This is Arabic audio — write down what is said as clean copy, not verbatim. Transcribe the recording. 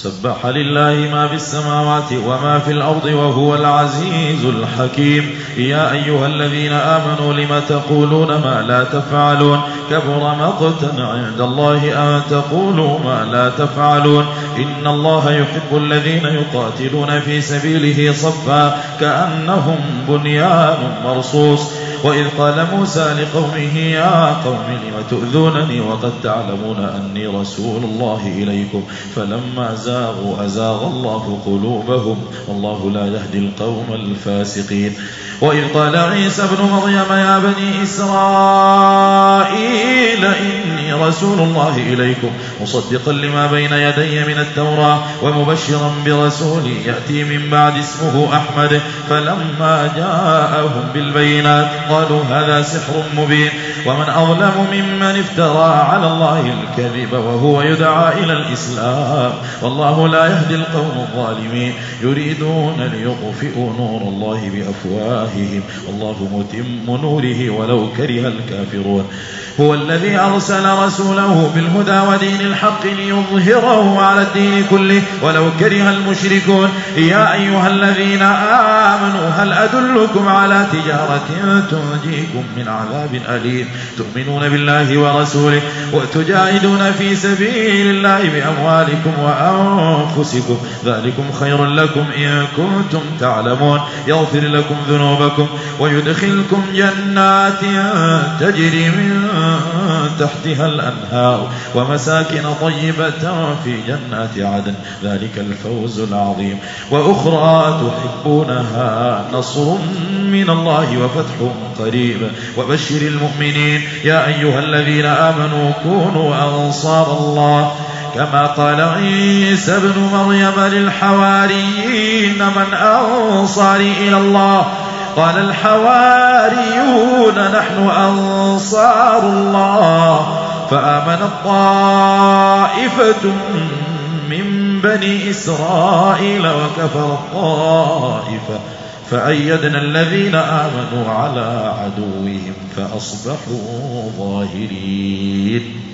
سبح لله ما في السماوات وما في الأرض وهو العزيز الحكيم. يا أيها الذين آمنوا لم تقولون ما لا تفعلون كبر مقتا عند الله أن تقولوا ما لا تفعلون. إن الله يحب الذين يقاتلون في سبيله صفا كأنهم بنيان مرصوص. وإذ قال موسى لقومه يا قوم لم تؤذونني وقد تعلمون أني رسول الله إليكم فلما زاغوا أزاغ الله قلوبهم والله لا يهدي القوم الفاسقين. وإذ قال عيسى ابن مريم يا بني إسرائيل إني رسول الله إليكم مصدقا لما بين يدي من التوراة ومبشرا برسول يأتي من بعد اسمه أحمد. فلما جاءهم بالبينات قالوا هذا سحر مبين ومن أظلم ممن افترى على الله الكذب وهو يدعى إلى الإسلام والله لا يهدي القوم الظالمين. يريدون ليطفئوا نور الله بأفواههم والله متم نوره ولو كره الكافرون. هو الذي أرسل رسوله بالهدى ودين الحق ليظهره على الدين كله ولو كره المشركون. يا أيها الذين آمنوا هل أدلكم على تجارة تنجيكم من عذاب أليم تؤمنون بالله ورسوله وتجاهدون في سبيل الله بأموالكم وأنفسكم ذلكم خير لكم إن كنتم تعلمون. يغفر لكم ذنوبكم ويدخلكم جنات تجري من تحتها الأنهار ومساكن طيبة في جنات عدن ذلك الفوز العظيم. وأخرى تحبونها نصر من الله وفتح قريب وبشر المؤمنين. يا أيها الذين آمنوا كونوا أنصار الله كما قال عيسى ابن مريم للحواريين من أنصاري إلى الله قال الحواريون نحن أنصار الله. فآمنت طائفة من بني إسرائيل وكفرت طائفة فأيدنا الذين آمنوا على عدوهم فأصبحوا ظاهرين.